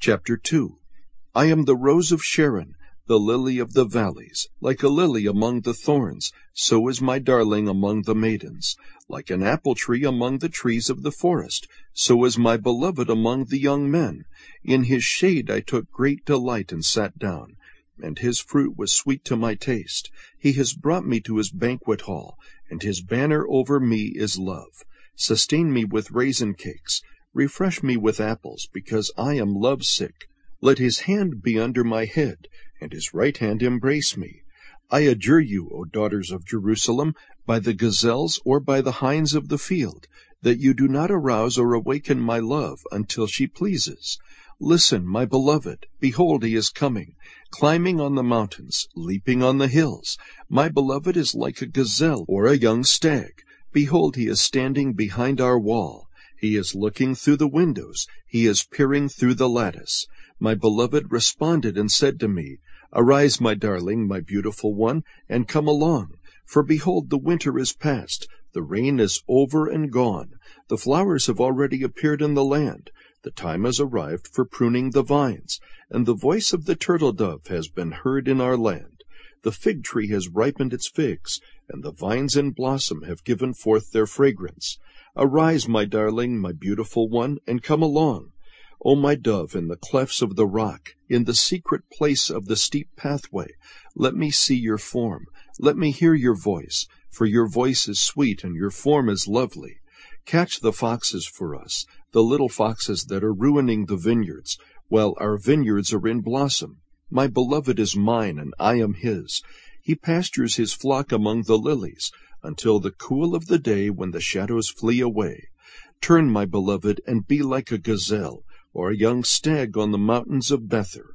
Chapter 2. I am the rose of Sharon, the lily of the valleys. Like a lily among the thorns, so is my darling among the maidens. Like an apple tree among the trees of the forest, so is my beloved among the young men. In his shade I took great delight and sat down, and his fruit was sweet to my taste. He has brought me to his banquet hall, and his banner over me is love. Sustain me with raisin cakes, refresh me with apples, because I am love-sick. Let his hand be under my head, and his right hand embrace me. I adjure you, O daughters of Jerusalem, by the gazelles or by the hinds of the field, that you do not arouse or awaken my love until she pleases. Listen, my beloved, behold, he is coming, climbing on the mountains, leaping on the hills. My beloved is like a gazelle or a young stag. Behold, he is standing behind our wall. He is looking through the windows. He is peering through the lattice. My beloved responded and said to me, Arise, my darling, my beautiful one, and come along. For behold, the winter is past, the rain is over and gone. The flowers have already appeared in the land. The time has arrived for pruning the vines, and the voice of the turtle dove has been heard in our land. The fig tree has ripened its figs, and the vines in blossom have given forth their fragrance. Arise, my darling, my beautiful one, and come along. O my dove, in the clefts of the rock, in the secret place of the steep pathway, let me see your form, let me hear your voice, for your voice is sweet and your form is lovely. Catch the foxes for us, the little foxes that are ruining the vineyards, while our vineyards are in blossom. My beloved is mine, and I am his. He pastures his flock among the lilies, until the cool of the day when the shadows flee away. Turn, my beloved, and be like a gazelle, or a young stag on the mountains of Bether.